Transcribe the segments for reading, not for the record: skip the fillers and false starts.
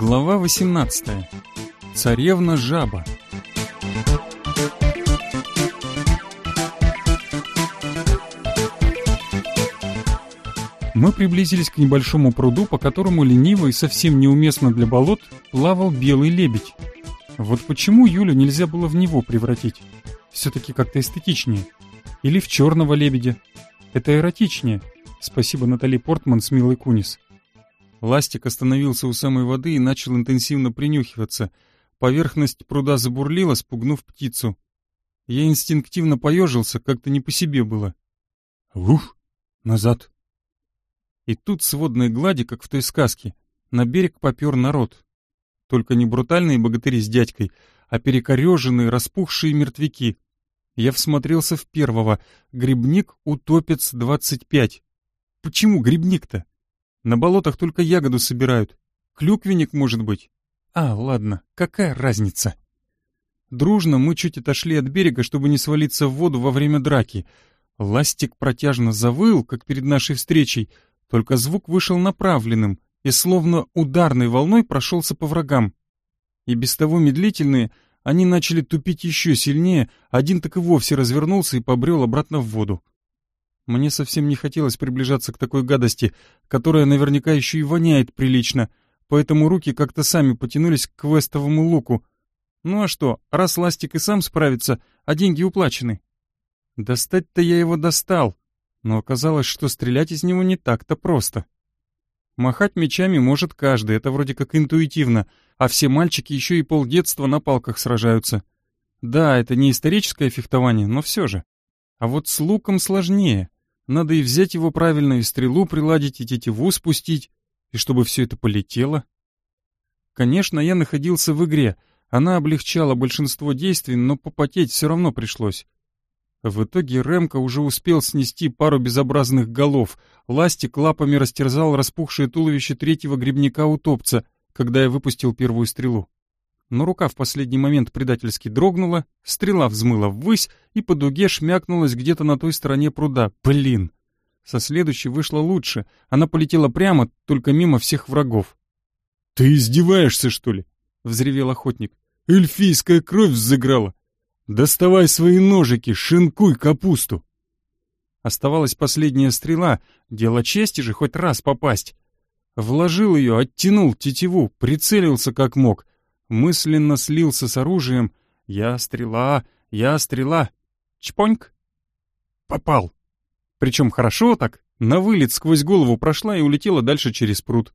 Глава 18. Царевна-жаба. Мы приблизились к небольшому пруду, по которому лениво и совсем неуместно для болот плавал белый лебедь. Вот почему Юлю нельзя было в него превратить? Все-таки как-то эстетичнее. Или в черного лебедя. Это эротичнее. Спасибо Натали Портман с Милой Кунис. Ластик остановился у самой воды и начал интенсивно принюхиваться. Поверхность пруда забурлила, спугнув птицу. Я инстинктивно поежился, как-то не по себе было. Ух, назад. И тут с водной глади, как в той сказке, на берег попер народ. Только не брутальные богатыри с дядькой, а перекореженные, распухшие мертвяки. Я всмотрелся в первого. Грибник-утопец 25. Почему грибник-то? На болотах только ягоду собирают. Клюквенник, может быть. Ладно, какая разница? Дружно мы чуть отошли от берега, чтобы не свалиться в воду во время драки. Ластик протяжно завыл, как перед нашей встречей, только звук вышел направленным и словно ударной волной прошелся по врагам. И без того медлительные, они начали тупить еще сильнее, один так и вовсе развернулся и побрел обратно в воду. Мне совсем не хотелось приближаться к такой гадости, которая наверняка еще и воняет прилично, поэтому руки как-то сами потянулись к квестовому луку. Ну а что, раз Ластик и сам справится, а деньги уплачены. Достать-то я его достал, но оказалось, что стрелять из него не так-то просто. Махать мечами может каждый, это вроде как интуитивно, а все мальчики еще и полдетства на палках сражаются. Да, это не историческое фехтование, но все же. А вот с луком сложнее. Надо и взять его правильно, и стрелу приладить, и тетиву спустить, и чтобы все это полетело. Конечно, я находился в игре, она облегчала большинство действий, но попотеть все равно пришлось. В итоге Ремка уже успел снести пару безобразных голов, Ластик лапами растерзал распухшее туловище третьего грибника-утопца, когда я выпустил первую стрелу. Но рука в последний момент предательски дрогнула, стрела взмыла ввысь и по дуге шмякнулась где-то на той стороне пруда. Блин! Со следующей вышло лучше, она полетела прямо, только мимо всех врагов. «Ты издеваешься, что ли?» — взревел охотник. «Эльфийская кровь взыграла! Доставай свои ножики, шинкуй капусту!» Оставалась последняя стрела, дело чести же хоть раз попасть. Вложил ее, оттянул тетиву, прицелился как мог. Мысленно слился с оружием. Я стрела. Чпоньк. Попал. Причем хорошо так, на вылет сквозь голову прошла и улетела дальше через пруд.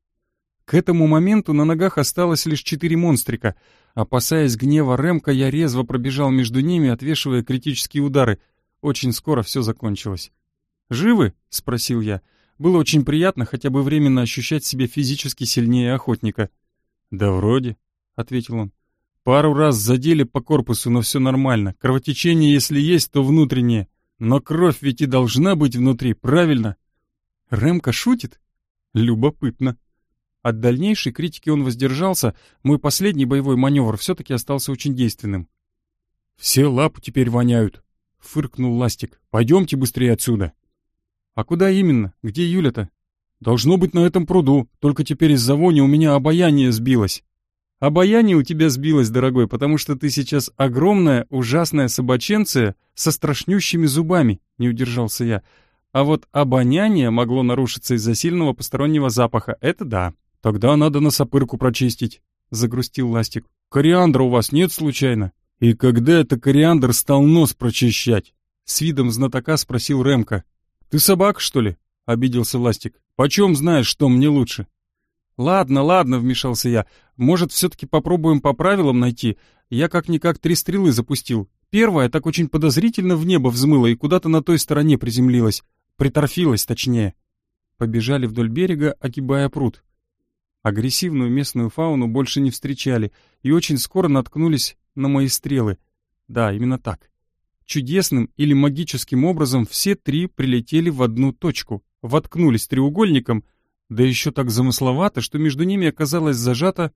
К этому моменту на ногах осталось лишь 4 монстрика. Опасаясь гнева Ремка, я резво пробежал между ними, отвешивая критические удары. Очень скоро все закончилось. «Живы?» — спросил я. Было очень приятно хотя бы временно ощущать себя физически сильнее охотника. «Да вроде», — ответил он. «Пару раз задели по корпусу, но все нормально. Кровотечение, если есть, то внутреннее. Но кровь ведь и должна быть внутри, правильно?» Ремка шутит? Любопытно. От дальнейшей критики он воздержался, мой последний боевой маневр все-таки остался очень действенным. «Все лапы теперь воняют», — фыркнул Ластик. «Пойдемте быстрее отсюда». «А куда именно? Где Юля-то?» «Должно быть на этом пруду, только теперь из-за вони у меня обаяние сбилось». «Обаяние у тебя сбилось, дорогой, потому что ты сейчас огромная, ужасная собаченция со страшнющими зубами», — не удержался я. «А вот обоняние могло нарушиться из-за сильного постороннего запаха, это да». «Тогда надо носопырку прочистить», — загрустил Ластик. «Кориандра у вас нет случайно?» «И когда это кориандр стал нос прочищать?» — с видом знатока спросил Ремка. «Ты собака, что ли?» — обиделся Ластик. «Почем знаешь, что мне лучше?» «Ладно», — вмешался я. «Может, все-таки попробуем по правилам найти? Я как-никак 3 стрелы запустил. Первая так очень подозрительно в небо взмыла и куда-то на той стороне приземлилась. Приторфилась, точнее». Побежали вдоль берега, огибая пруд. Агрессивную местную фауну больше не встречали и очень скоро наткнулись на мои стрелы. Да, именно так. Чудесным или магическим образом все 3 прилетели в одну точку, воткнулись треугольником, да еще так замысловато, что между ними оказалась зажата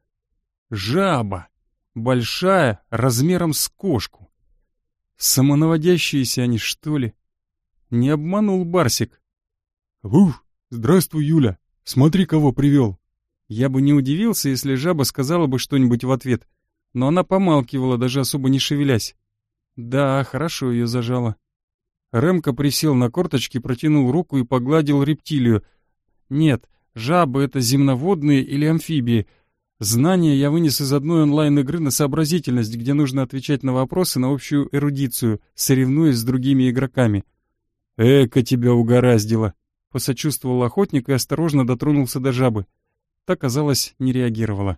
жаба, большая, размером с кошку. Самонаводящиеся они, что ли? Не обманул Барсик. «Ух, здравствуй, Юля, смотри, кого привел!» Я бы не удивился, если жаба сказала бы что-нибудь в ответ, но она помалкивала, даже особо не шевелясь. Да, хорошо ее зажало. Ремка присел на корточки, протянул руку и погладил рептилию. Нет, жабы — это земноводные или амфибии. Знания я вынес из одной онлайн-игры на сообразительность, где нужно отвечать на вопросы на общую эрудицию, соревнуясь с другими игроками. «Эка тебя угораздило!» — посочувствовал охотник и осторожно дотронулся до жабы. Та, казалось, не реагировала.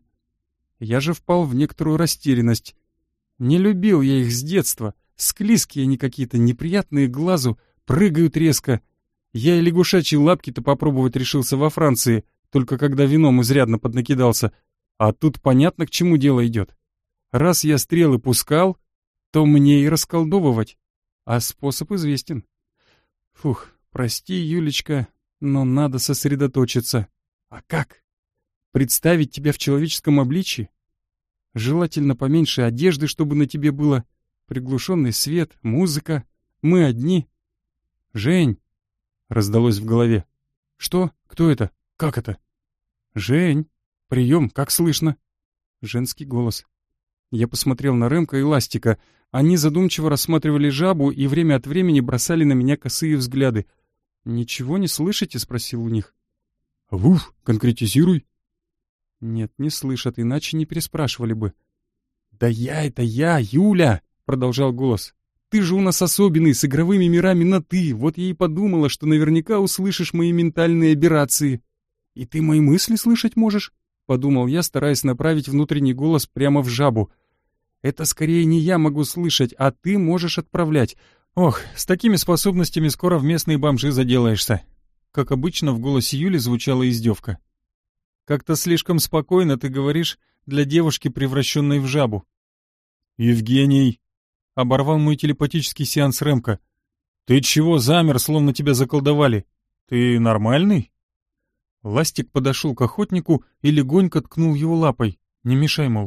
Я же впал в некоторую растерянность. Не любил я их с детства. Склизкие они какие-то, неприятные глазу, прыгают резко. Я и лягушачьи лапки-то попробовать решился во Франции, только когда вином изрядно поднакидался. А тут понятно, к чему дело идет. Раз я стрелы пускал, то мне и расколдовывать. А способ известен. Фух, прости, Юлечка, но надо сосредоточиться. А как? Представить тебя в человеческом обличии? Желательно поменьше одежды, чтобы на тебе было. Приглушенный свет, музыка. Мы одни. «Жень!» — раздалось в голове. «Что? Кто это? Как это?» «Жень! Прием, как слышно?» Женский голос. Я посмотрел на Ремка и Ластика. Они задумчиво рассматривали жабу и время от времени бросали на меня косые взгляды. «Ничего не слышите?» — спросил у них. «Вуф, конкретизируй!» Нет, не слышат, иначе не переспрашивали бы. «Да это я, Юля!» — продолжал голос. «Ты же у нас особенный, с игровыми мирами на «ты». Вот я и подумала, что наверняка услышишь мои ментальные аберрации». «И ты мои мысли слышать можешь?» — подумал я, стараясь направить внутренний голос прямо в жабу. «Это скорее не я могу слышать, а ты можешь отправлять. Ох, с такими способностями скоро в местные бомжи заделаешься». Как обычно, в голосе Юли звучала издевка. «Как-то слишком спокойно ты говоришь для девушки, превращенной в жабу». «Евгений!» — оборвал мой телепатический сеанс Ремка. «Ты чего замер, словно тебя заколдовали? Ты нормальный?» Ластик подошел к охотнику и легонько ткнул его лапой. «Не мешай, мол».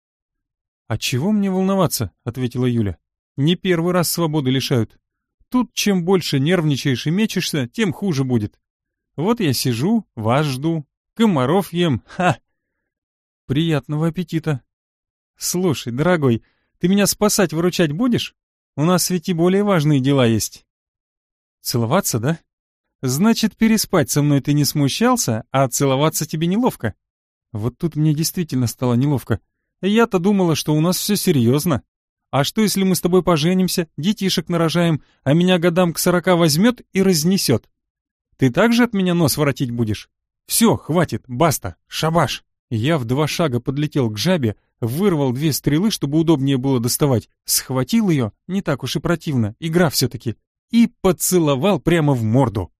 «А чего мне волноваться?» — ответила Юля. «Не первый раз свободы лишают. Тут чем больше нервничаешь и мечешься, тем хуже будет. Вот я сижу, вас жду, комаров ем, ха!» «Приятного аппетита!» «Слушай, дорогой, ты меня спасать-выручать будешь? У нас ведь и более важные дела есть». «Целоваться, да? Значит, переспать со мной ты не смущался, а целоваться тебе неловко?» Вот тут мне действительно стало неловко. Я-то думала, что у нас все серьезно. А что, если мы с тобой поженимся, детишек нарожаем, а меня годам к 40 возьмет и разнесет? Ты также от меня нос воротить будешь? Все, хватит, баста, шабаш!» Я в 2 шага подлетел к жабе, вырвал 2 стрелы, чтобы удобнее было доставать, схватил ее, не так уж и противно, игра все-таки, и поцеловал прямо в морду.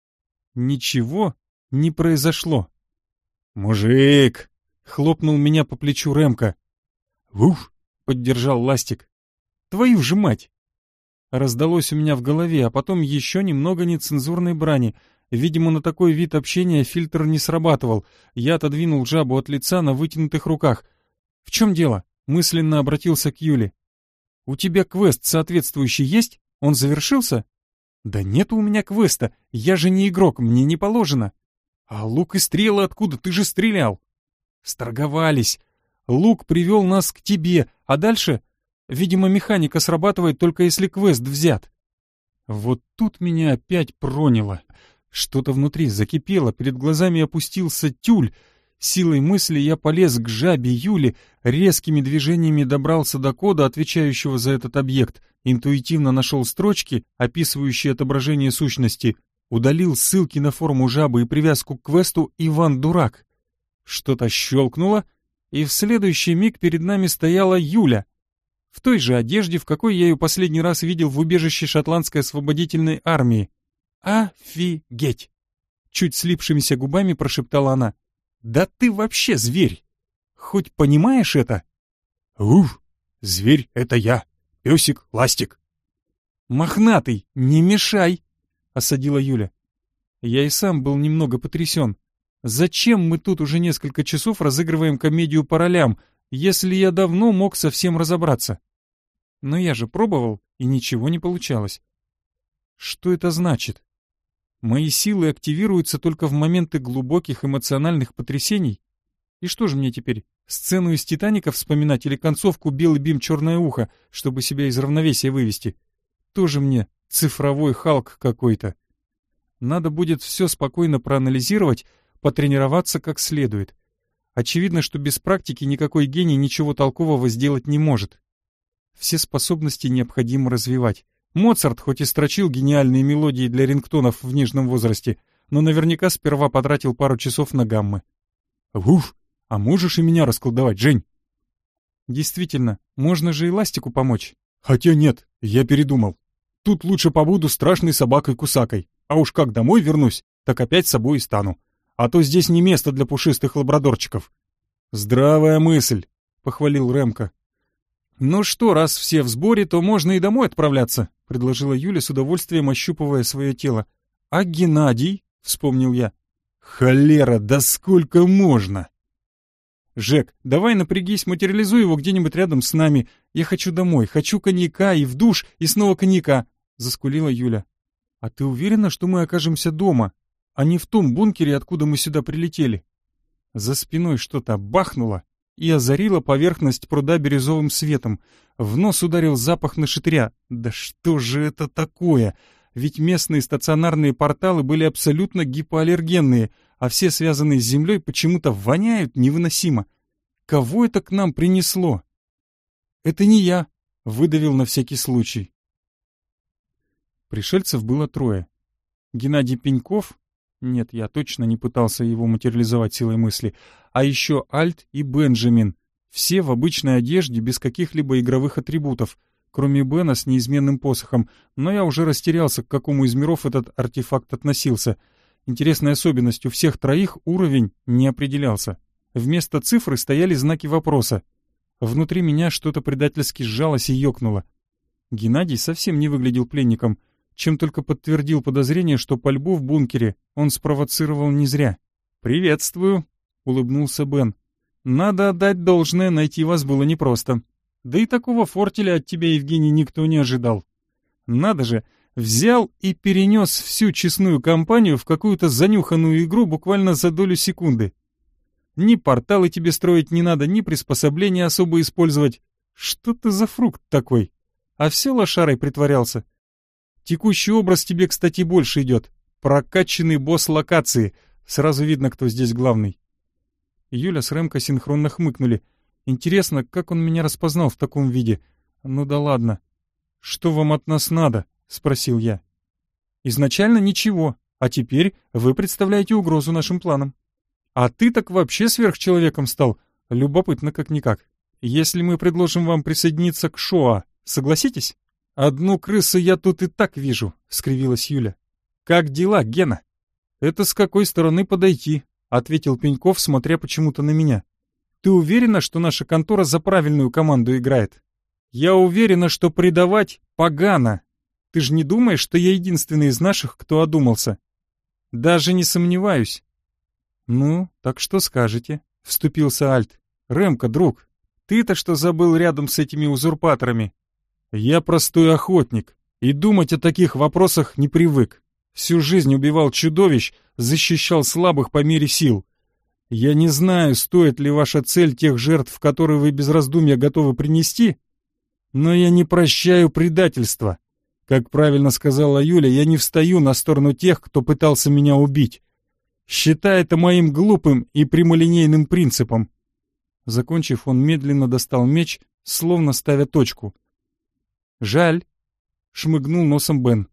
Ничего не произошло. «Мужик!» — хлопнул меня по плечу Ремка. «Уф!» — поддержал Ластик. «Твою же мать!» Раздалось у меня в голове, а потом еще немного нецензурной брани. Видимо, на такой вид общения фильтр не срабатывал. Я отодвинул жабу от лица на вытянутых руках. «В чем дело?» — мысленно обратился к Юле. «У тебя квест соответствующий есть? Он завершился?» «Да нет у меня квеста, я же не игрок, мне не положено». «А лук и стрелы откуда? Ты же стрелял!» «Сторговались. Лук привел нас к тебе, а дальше, видимо, механика срабатывает только если квест взят». Вот тут меня опять проняло. Что-то внутри закипело, перед глазами опустился тюль. Силой мысли я полез к жабе Юли, резкими движениями добрался до кода, отвечающего за этот объект, интуитивно нашел строчки, описывающие отображение сущности, удалил ссылки на форму жабы и привязку к квесту «Иван Дурак». Что-то щелкнуло, и в следующий миг перед нами стояла Юля. В той же одежде, в какой я ее последний раз видел в убежище шотландской освободительной армии. «Офигеть!» — чуть слипшимися губами прошептала она. «Да ты вообще зверь! Хоть понимаешь это?» «Уф! Зверь — это я! Песик, Ластик!» «Мохнатый, не мешай!» — осадила Юля. Я и сам был немного потрясен. Зачем мы тут уже несколько часов разыгрываем комедию по ролям, если я давно мог совсем разобраться? Но я же пробовал, и ничего не получалось. Что это значит? Мои силы активируются только в моменты глубоких эмоциональных потрясений? И что же мне теперь, сцену из «Титаника» вспоминать или концовку «Белый бим, черное ухо», чтобы себя из равновесия вывести? Тоже мне цифровой Халк какой-то. Надо будет все спокойно проанализировать, потренироваться как следует. Очевидно, что без практики никакой гений ничего толкового сделать не может. Все способности необходимо развивать. Моцарт хоть и строчил гениальные мелодии для рингтонов в нежном возрасте, но наверняка сперва потратил пару часов на гаммы. Уф, а можешь и меня расколдовать, Жень? Действительно, можно же эластику помочь. Хотя нет, я передумал. Тут лучше побуду страшной собакой-кусакой, а уж как домой вернусь, так опять собой и стану. А то здесь не место для пушистых лабрадорчиков. Здравая мысль, похвалил Рэмко. Ну что, раз все в сборе, то можно и домой отправляться, предложила Юля с удовольствием, ощупывая свое тело. А Геннадий? Вспомнил я. Холера, да сколько можно? Жек, давай напрягись, материализуй его где-нибудь рядом с нами. Я хочу домой, хочу коньяка и в душ, и снова коньяка, заскулила Юля. А ты уверена, что мы окажемся дома, а не в том бункере, откуда мы сюда прилетели? За спиной что-то бахнуло и озарило поверхность пруда бирюзовым светом. В нос ударил запах нашатыря. Да что же это такое? Ведь местные стационарные порталы были абсолютно гипоаллергенные, а все связанные с землей почему-то воняют невыносимо. Кого это к нам принесло? Это не я, выдавил на всякий случай. Пришельцев было 3. Геннадий Пеньков, нет, я точно не пытался его материализовать силой мысли, а еще Альт и Бенджамин, все в обычной одежде, без каких-либо игровых атрибутов, кроме Бена с неизменным посохом, но я уже растерялся, к какому из миров этот артефакт относился. Интересной особенностью всех 3 уровень не определялся. Вместо цифры стояли знаки вопроса. Внутри меня что-то предательски сжалось и ёкнуло. Геннадий совсем не выглядел пленником, чем только подтвердил подозрение, что пальбу в бункере он спровоцировал не зря. «Приветствую», — улыбнулся Бен. «Надо отдать должное, найти вас было непросто. Да и такого фортеля от тебя, Евгений, никто не ожидал. Надо же, взял и перенес всю честную компанию в какую-то занюханную игру буквально за долю секунды. Ни порталы тебе строить не надо, ни приспособления особо использовать. Что ты за фрукт такой? А все лошарой притворялся. Текущий образ тебе, кстати, больше идет. Прокачанный босс локации. Сразу видно, кто здесь главный». Юля с Рэмко синхронно хмыкнули. Интересно, как он меня распознал в таком виде? Ну да ладно. «Что вам от нас надо?» — спросил я. «Изначально ничего, а теперь вы представляете угрозу нашим планам. А ты так вообще сверхчеловеком стал. Любопытно как-никак. Если мы предложим вам присоединиться к Шоа, согласитесь?» «Одну крысу я тут и так вижу», — скривилась Юля. «Как дела, Гена?» «Это с какой стороны подойти?» — ответил Пеньков, смотря почему-то на меня. «Ты уверена, что наша контора за правильную команду играет?» «Я уверена, что предавать погано. Ты же не думаешь, что я единственный из наших, кто одумался?» «Даже не сомневаюсь». «Ну, так что скажете?» — вступился Альт. «Рэмко, друг, ты-то что забыл рядом с этими узурпаторами?» «Я простой охотник, и думать о таких вопросах не привык. Всю жизнь убивал чудовищ, защищал слабых по мере сил. Я не знаю, стоит ли ваша цель тех жертв, которые вы без раздумья готовы принести, но я не прощаю предательства. Как правильно сказала Юля, я не встаю на сторону тех, кто пытался меня убить. Считай это моим глупым и прямолинейным принципом». Закончив, он медленно достал меч, словно ставя точку. «Жаль», — шмыгнул носом Бен.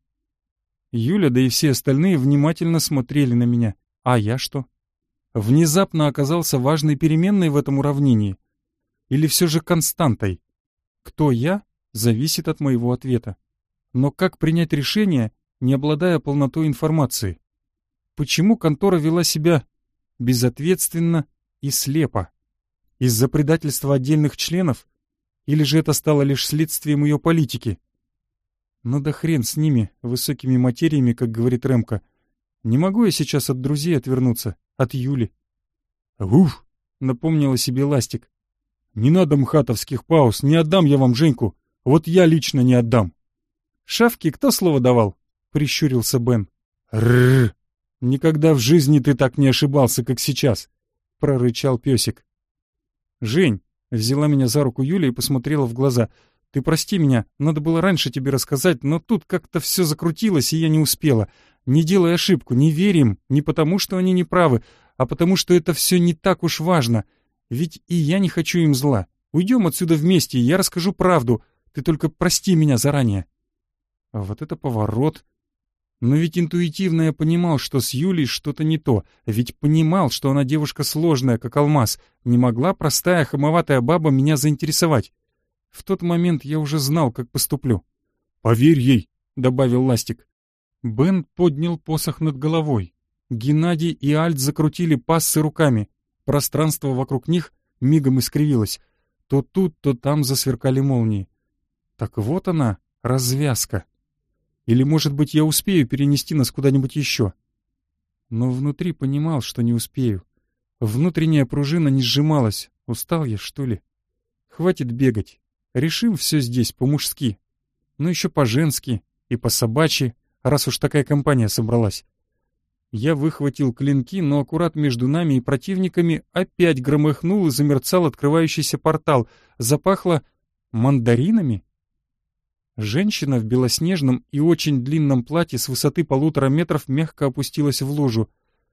Юля, да и все остальные внимательно смотрели на меня. А я что? Внезапно оказался важной переменной в этом уравнении. Или все же константой? Кто я, зависит от моего ответа. Но как принять решение, не обладая полнотой информации? Почему контора вела себя безответственно и слепо? Из-за предательства отдельных членов? Или же это стало лишь следствием ее политики? Ну да хрен с ними, высокими материями, как говорит Рэмко. Не могу я сейчас от друзей отвернуться, от Юли. «Уф!» — напомнила себе Ластик. «Не надо мхатовских пауз, не отдам я вам Женьку. Вот я лично не отдам». «Шавки, кто слово давал?» — прищурился Бен. «Рррр! Никогда в жизни ты так не ошибался, как сейчас. — прорычал песик. «Жень», — взяла меня за руку Юля и посмотрела в глаза, — «ты прости меня, надо было раньше тебе рассказать, но тут как-то все закрутилось, и я не успела. Не делай ошибку, не верь им, не потому что они не правы, а потому что это все не так уж важно. Ведь и я не хочу им зла. Уйдем отсюда вместе, и я расскажу правду. Ты только прости меня заранее». А вот это поворот. Но ведь интуитивно я понимал, что с Юлей что-то не то. Ведь понимал, что она девушка сложная, как алмаз. Не могла простая хамоватая баба меня заинтересовать. В тот момент я уже знал, как поступлю. «Поверь ей», — добавил Ластик. Бен поднял посох над головой. Геннадий и Альт закрутили пассы руками. Пространство вокруг них мигом искривилось. То тут, то там засверкали молнии. Так вот она, развязка. Или, может быть, я успею перенести нас куда-нибудь еще? Но внутри понимал, что не успею. Внутренняя пружина не сжималась. Устал я, что ли? Хватит бегать. Решим все здесь по-мужски. Ну еще по-женски и по-собачьи, раз уж такая компания собралась. Я выхватил клинки, но аккурат между нами и противниками опять громыхнул и замерцал открывающийся портал. Запахло мандаринами? Женщина в белоснежном и очень длинном платье с высоты 1,5 метров мягко опустилась в лужу.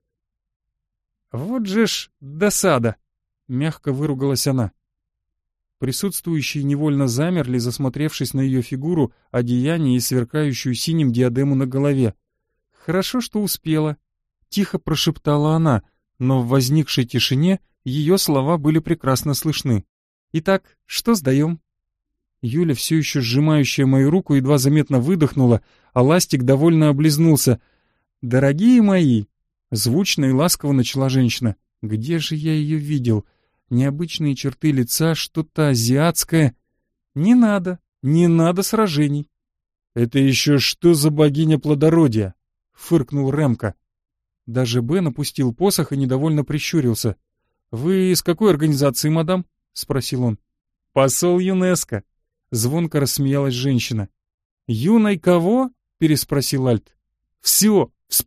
«Вот же ж досада!» — мягко выругалась она. Присутствующие невольно замерли, засмотревшись на ее фигуру, одеяние и сверкающую синим диадему на голове. «Хорошо, что успела», — тихо прошептала она, но в возникшей тишине ее слова были прекрасно слышны. «Итак, что сдаем?» Юля, все еще сжимающая мою руку, едва заметно выдохнула, а Ластик довольно облизнулся. «Дорогие мои!» — звучно и ласково начала женщина. «Где же я ее видел? Необычные черты лица, что-то азиатское. Не надо сражений». «Это еще что за богиня плодородия?» — фыркнул Рэмко. Даже Бен опустил посох и недовольно прищурился. «Вы из какой организации, мадам?» — спросил он. «Посол ЮНЕСКО», — звонко рассмеялась женщина. «Юной кого?» — переспросил Альт. «Все,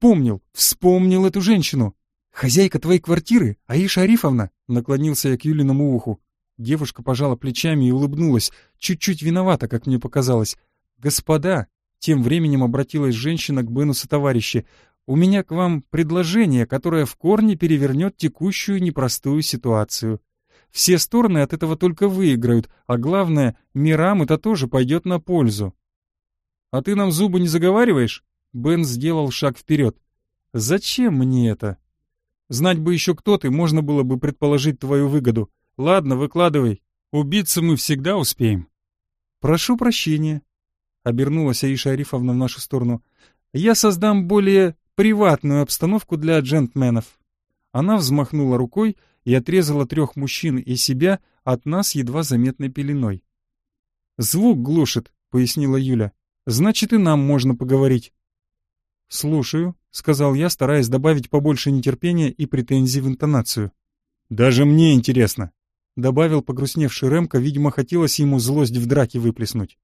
вспомнил эту женщину. Хозяйка твоей квартиры, Аиша Арифовна», — наклонился я к Юлиному уху. Девушка пожала плечами и улыбнулась, чуть-чуть виновата, как мне показалось. «Господа», — тем временем обратилась женщина к Бену сотоварищи, «у меня к вам предложение, которое в корне перевернет текущую непростую ситуацию. Все стороны от этого только выиграют, а главное, мирам это тоже пойдет на пользу». «А ты нам зубы не заговариваешь?» Бен сделал шаг вперед. «Зачем мне это? Знать бы еще кто ты, можно было бы предположить твою выгоду. Ладно, выкладывай. Убиться мы всегда успеем». «Прошу прощения», — обернулась Аиша Арифовна в нашу сторону. «Я создам более приватную обстановку для джентльменов». Она взмахнула рукой и отрезала 3 мужчин и себя от нас едва заметной пеленой. «Звук глушит», — пояснила Юля. «Значит, и нам можно поговорить». «Слушаю», — сказал я, стараясь добавить побольше нетерпения и претензий в интонацию. «Даже мне интересно», — добавил погрустневший Рэмко, видимо, хотелось ему злость в драке выплеснуть.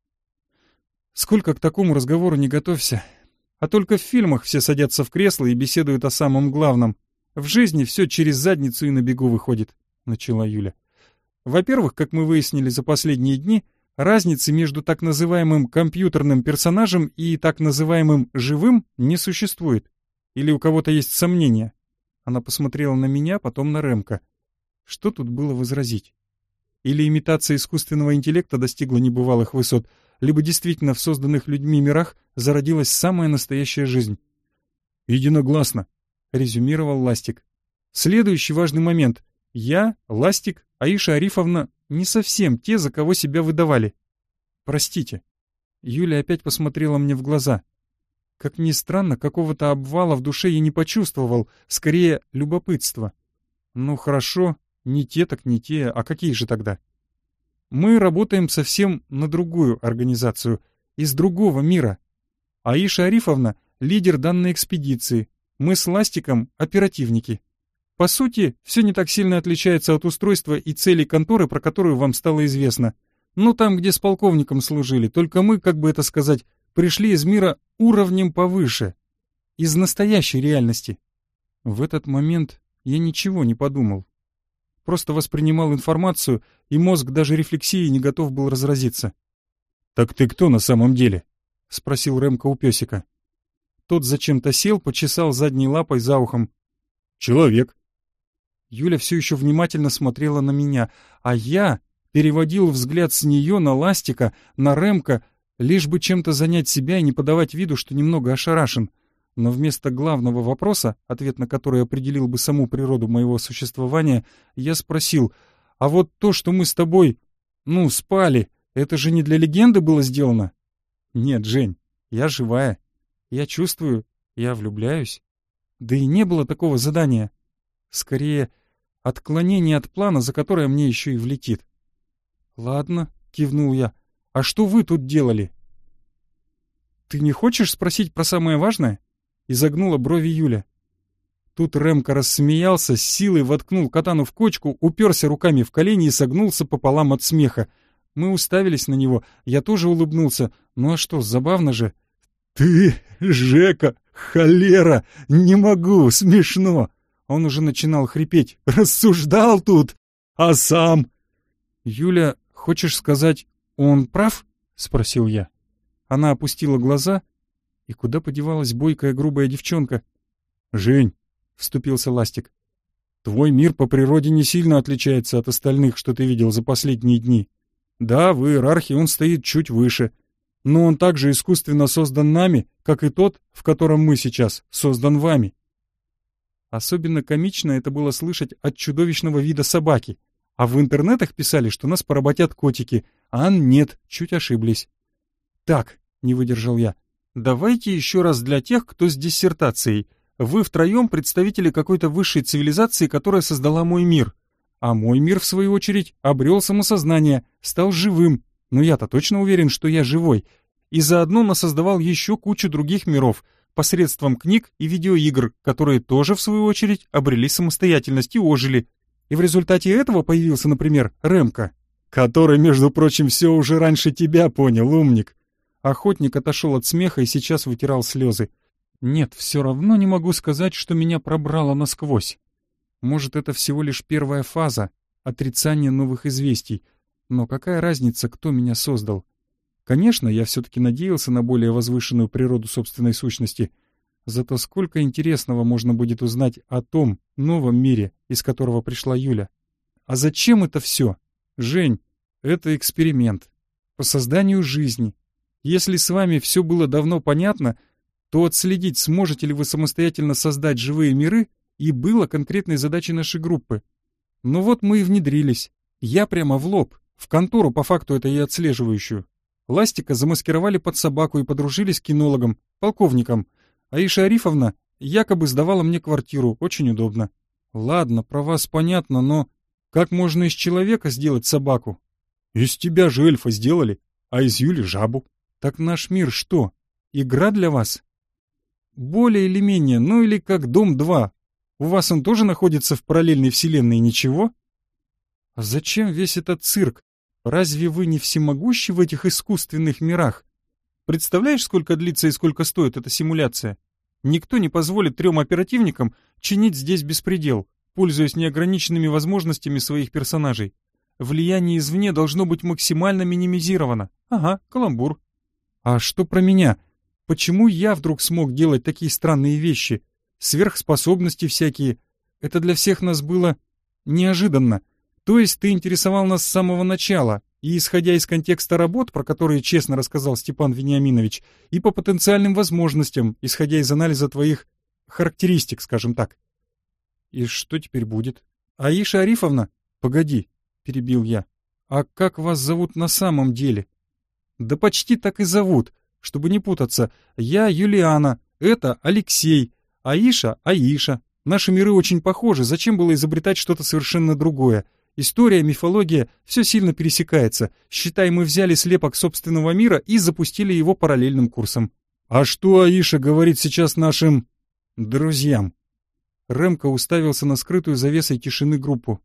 «Сколько к такому разговору не готовься. А только в фильмах все садятся в кресло и беседуют о самом главном. В жизни все через задницу и на бегу выходит», — начала Юля. «Во-первых, как мы выяснили за последние дни, разницы между так называемым компьютерным персонажем и так называемым живым не существует. Или у кого-то есть сомнения?» Она посмотрела на меня, потом на Рэмко. Что тут было возразить? Или имитация искусственного интеллекта достигла небывалых высот, либо действительно в созданных людьми мирах зародилась самая настоящая жизнь. «Единогласно», — резюмировал Ластик. «Следующий важный момент. Я, Ластик, Аиша Арифовна не совсем те, за кого себя выдавали. Простите». Юля опять посмотрела мне в глаза. Как ни странно, какого-то обвала в душе я не почувствовал, скорее любопытство. Ну хорошо, не те так не те, а какие же тогда? Мы работаем совсем на другую организацию, из другого мира. Аиша Арифовна — лидер данной экспедиции, мы с Ластиком — оперативники. По сути, все не так сильно отличается от устройства и целей конторы, про которую вам стало известно. Ну там, где с полковником служили, только мы, как бы это сказать, пришли из мира уровнем повыше, из настоящей реальности. В этот момент Я ничего не подумал. Просто воспринимал информацию, и мозг даже рефлексией не готов был разразиться. «Так ты кто на самом деле?» — спросил Ремка у песика. Тот зачем-то сел, почесал задней лапой за ухом. «Человек». Юля все еще внимательно смотрела на меня, а я переводил взгляд с нее на Ластика, на Ремка, лишь бы чем-то занять себя и не подавать виду, что немного ошарашен. Но вместо главного вопроса, ответ на который определил бы саму природу моего существования, я спросил: «А вот то, что мы с тобой, спали, это же не для легенды было сделано?» «Нет, Жень, я живая. Я чувствую, я влюбляюсь. Да и не было такого задания. Скорее, отклонение от плана, за которое мне еще и влетит». «Ладно», — кивнул я, — «а что вы тут делали?» «Ты не хочешь спросить про самое важное?» — изогнула брови Юля. Тут Ремка рассмеялся, с силой воткнул катану в кочку, уперся руками в колени и согнулся пополам от смеха. Мы уставились на него, я тоже улыбнулся. Ну а что, забавно же. «Ты, Жека, холера, не могу, смешно!» Он уже начинал хрипеть. «Рассуждал тут, а сам...» «Юля, хочешь сказать, он прав?» — спросил я. Она опустила глаза, и куда подевалась бойкая грубая девчонка? «Жень», — вступился Ластик, — «твой мир по природе не сильно отличается от остальных, что ты видел за последние дни. Да, в иерархии он стоит чуть выше, но он также искусственно создан нами, как и тот, в котором мы сейчас, создан вами». Особенно комично это было слышать от чудовищного вида собаки. А в интернетах писали, что нас поработят котики, а нет, чуть ошиблись. «Так», — не выдержал я, — «давайте еще раз для тех, кто с диссертацией. Вы втроем представители какой-то высшей цивилизации, которая создала мой мир. А мой мир, в свою очередь, обрел самосознание, стал живым. Но я-то точно уверен, что я живой. И заодно насоздавал еще кучу других миров, посредством книг и видеоигр, которые тоже, в свою очередь, обрели самостоятельность и ожили. И в результате этого появился, например, Ремка, который, между прочим, все уже раньше тебя понял, умник». Охотник отошел от смеха и сейчас вытирал слезы. «Нет, все равно не могу сказать, что меня пробрало насквозь. Может, это всего лишь первая фаза, отрицание новых известий. Но какая разница, кто меня создал? Конечно, я все-таки надеялся на более возвышенную природу собственной сущности. Зато сколько интересного можно будет узнать о том новом мире, из которого пришла Юля. А зачем это все? Жень, это эксперимент по созданию жизни. Если с вами все было давно понятно, то отследить, сможете ли вы самостоятельно создать живые миры, и было конкретной задачей нашей группы. Ну вот мы и внедрились. Я прямо в лоб, в контору по факту это и отслеживающую. Ластика замаскировали под собаку и подружились с кинологом, полковником. Аиша Арифовна якобы сдавала мне квартиру, очень удобно. Ладно, про вас понятно, но как можно из человека сделать собаку? Из тебя же эльфа сделали, а из Юли жабу. Так наш мир что, игра для вас? Более или менее, ну или как Дом-2. У вас он тоже находится в параллельной вселенной, ничего? А зачем весь этот цирк? Разве вы не всемогущи в этих искусственных мирах? Представляешь, сколько длится и сколько стоит эта симуляция? Никто не позволит 3 оперативникам чинить здесь беспредел, пользуясь неограниченными возможностями своих персонажей. Влияние извне должно быть максимально минимизировано. Ага, каламбур. А что про меня? Почему я вдруг смог делать такие странные вещи? Сверхспособности всякие. Это для всех нас было неожиданно. То есть ты интересовал нас с самого начала, и исходя из контекста работ, про которые честно рассказал Степан Вениаминович, и по потенциальным возможностям, исходя из анализа твоих характеристик, скажем так. И что теперь будет? Аиша Арифовна? Погоди, перебил я. А как вас зовут на самом деле? Да почти так и зовут, чтобы не путаться. Я Юлиана, это Алексей, Аиша — Аиша. Наши миры очень похожи, зачем было изобретать что-то совершенно другое? История, мифология — все сильно пересекается. Считай, мы взяли слепок собственного мира и запустили его параллельным курсом. А что Аиша говорит сейчас нашим друзьям? Ремка уставился на скрытую завесой тишины группу.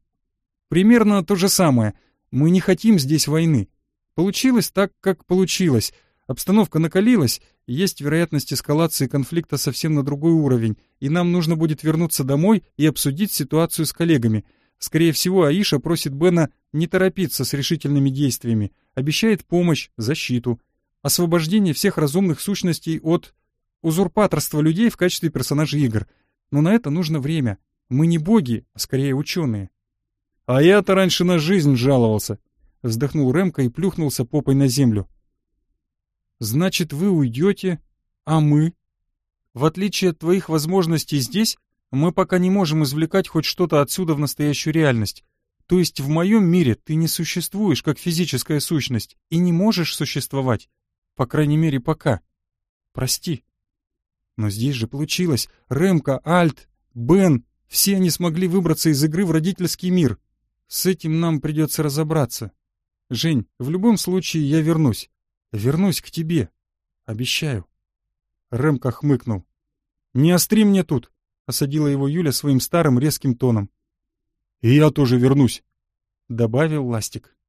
Примерно то же самое. Мы не хотим здесь войны. Получилось так, как получилось. Обстановка накалилась, и есть вероятность эскалации конфликта совсем на другой уровень, и нам нужно будет вернуться домой и обсудить ситуацию с коллегами. Скорее всего, Аиша просит Бена не торопиться с решительными действиями, обещает помощь, защиту, освобождение всех разумных сущностей от узурпаторства людей в качестве персонажей игр. Но на это нужно время. Мы не боги, а скорее ученые. «А я-то раньше на жизнь жаловался», — вздохнул Рэмко и плюхнулся попой на землю. «Значит, вы уйдете, а мы? В отличие от твоих возможностей здесь, мы пока не можем извлекать хоть что-то отсюда в настоящую реальность. То есть в моем мире ты не существуешь как физическая сущность и не можешь существовать. По крайней мере, пока. Прости. Но здесь же получилось. Рэмко, Альт, Бен, все они смогли выбраться из игры в родительский мир. С этим нам придется разобраться. Жень, в любом случае я вернусь. Вернусь к тебе. Обещаю. Рэмко хмыкнул. «Не остри мне тут», — осадила его Юля своим старым резким тоном. «И я тоже вернусь», — добавил Ластик.